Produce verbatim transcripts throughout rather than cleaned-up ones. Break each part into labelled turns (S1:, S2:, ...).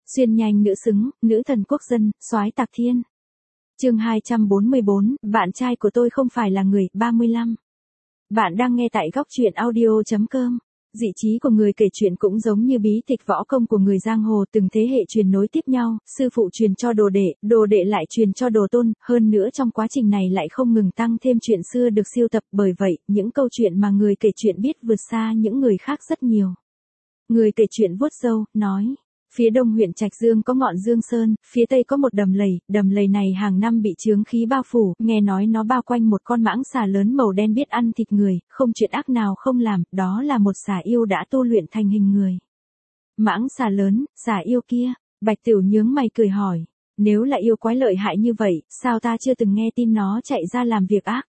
S1: Xuyên nhanh nữ xứng, nữ thần quốc dân, soái tạc thiên. Chương hai trăm bốn mươi bốn, bạn trai của tôi không phải là người, ba mươi lăm. Bạn đang nghe tại góc truyện audio chấm com. Dị trí của người kể chuyện cũng giống như bí tịch võ công của người giang hồ, từng thế hệ truyền nối tiếp nhau, sư phụ truyền cho đồ đệ, đồ đệ lại truyền cho đồ tôn, hơn nữa trong quá trình này lại không ngừng tăng thêm chuyện xưa được sưu tập, bởi vậy, những câu chuyện mà người kể chuyện biết vượt xa những người khác rất nhiều. Người kể chuyện vuốt râu, nói: phía đông huyện Trạch Dương có ngọn Dương Sơn, phía tây có một đầm lầy, đầm lầy này hàng năm bị chướng khí bao phủ, nghe nói nó bao quanh một con mãng xà lớn màu đen biết ăn thịt người, không chuyện ác nào không làm, đó là một xà yêu đã tu luyện thành hình người. Mãng xà lớn, xà yêu kia, Bạch Tiểu nhướng mày cười hỏi, nếu là yêu quái lợi hại như vậy, sao ta chưa từng nghe tin nó chạy ra làm việc ác?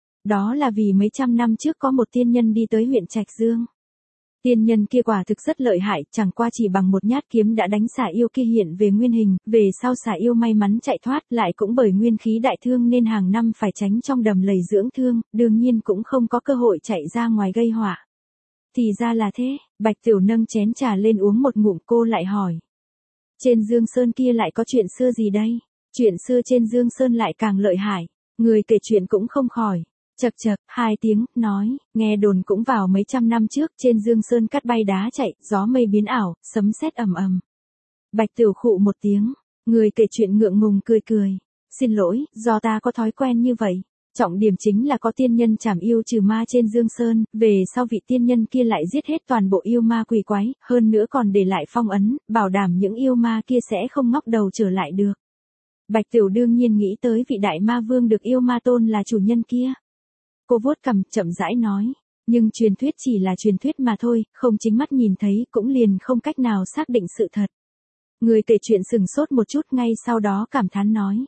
S1: Đó là vì mấy trăm năm trước có một tiên nhân đi tới huyện Trạch Dương. Tiên nhân kia quả thực rất lợi hại, chẳng qua chỉ bằng một nhát kiếm đã đánh xà yêu kia hiện về nguyên hình, về sau xà yêu may mắn chạy thoát, lại cũng bởi nguyên khí đại thương nên hàng năm phải tránh trong đầm lầy dưỡng thương, đương nhiên cũng không có cơ hội chạy ra ngoài gây họa. Thì ra là thế, Bạch Tiểu nâng chén trà lên uống một ngụm, cô lại hỏi. Trên Dương Sơn kia lại có chuyện xưa gì đây? Chuyện xưa trên Dương Sơn lại càng lợi hại, người kể chuyện cũng không khỏi. Chậc chậc, hai tiếng, nói, nghe đồn cũng vào mấy trăm năm trước, trên Dương Sơn cát bay đá chạy, gió mây biến ảo, sấm sét ầm ầm. Bạch Tiểu khụ một tiếng, người kể chuyện ngượng ngùng cười cười. Xin lỗi, do ta có thói quen như vậy. Trọng điểm chính là có tiên nhân trảm yêu trừ ma trên Dương Sơn, về sau vị tiên nhân kia lại giết hết toàn bộ yêu ma quỷ quái, hơn nữa còn để lại phong ấn, bảo đảm những yêu ma kia sẽ không ngóc đầu trở lại được. Bạch Tiểu đương nhiên nghĩ tới vị đại ma vương được yêu ma tôn là chủ nhân kia. Cô vuốt cằm, chậm rãi nói, nhưng truyền thuyết chỉ là truyền thuyết mà thôi, không chính mắt nhìn thấy, cũng liền không cách nào xác định sự thật. Người kể chuyện sừng sốt một chút, ngay sau đó cảm thán nói.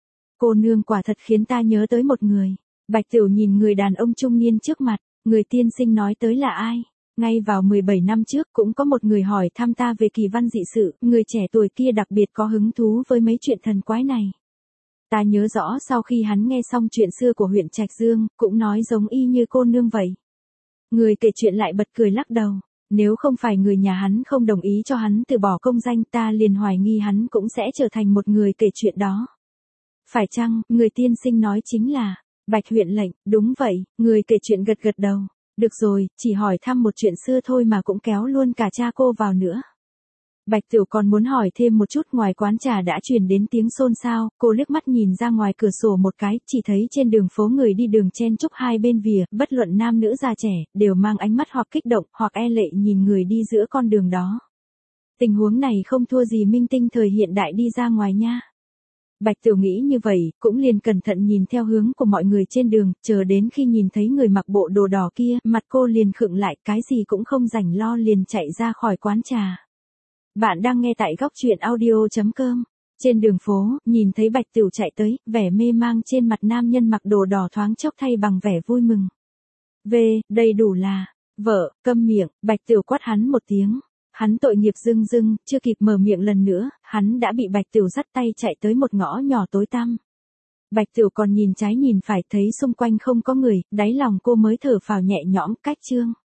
S1: Cô nương quả thật khiến ta nhớ tới một người. Bạch Tiểu nhìn người đàn ông trung niên trước mặt, người tiên sinh nói tới là ai? Ngay vào mười bảy năm trước cũng có một người hỏi thăm ta về kỳ văn dị sự, người trẻ tuổi kia đặc biệt có hứng thú với mấy chuyện thần quái này. Ta nhớ rõ sau khi hắn nghe xong chuyện xưa của huyện Trạch Dương, cũng nói giống y như cô nương vậy. Người kể chuyện lại bật cười lắc đầu. Nếu không phải người nhà hắn không đồng ý cho hắn từ bỏ công danh, ta liền hoài nghi hắn cũng sẽ trở thành một người kể chuyện đó. Phải chăng, người tiên sinh nói chính là Bạch huyện lệnh? Đúng vậy, người kể chuyện gật gật đầu. Được rồi, chỉ hỏi thăm một chuyện xưa thôi mà cũng kéo luôn cả cha cô vào nữa. Bạch Tiểu còn muốn hỏi thêm một chút, ngoài quán trà đã truyền đến tiếng xôn xao, cô liếc mắt nhìn ra ngoài cửa sổ một cái, chỉ thấy trên đường phố người đi đường chen chúc hai bên vỉa, bất luận nam nữ già trẻ, đều mang ánh mắt hoặc kích động, hoặc e lệ nhìn người đi giữa con đường đó. Tình huống này không thua gì minh tinh thời hiện đại đi ra ngoài nha. Bạch Tiểu nghĩ như vậy, cũng liền cẩn thận nhìn theo hướng của mọi người trên đường, chờ đến khi nhìn thấy người mặc bộ đồ đỏ kia, mặt cô liền khựng lại, cái gì cũng không rảnh lo liền chạy ra khỏi quán trà. Bạn đang nghe tại góc truyện audio chấm com. Trên đường phố, nhìn thấy Bạch Tiểu chạy tới, vẻ mê mang trên mặt nam nhân mặc đồ đỏ thoáng chốc thay bằng vẻ vui mừng. Về, đầy đủ là, vợ, câm miệng, Bạch Tiểu quát hắn một tiếng. Hắn tội nghiệp dưng dưng, chưa kịp mở miệng lần nữa, hắn đã bị Bạch Tiểu dắt tay chạy tới một ngõ nhỏ tối tăm. Bạch Tiểu còn nhìn trái nhìn phải, thấy xung quanh không có người, đáy lòng cô mới thở phào nhẹ nhõm. Cách chương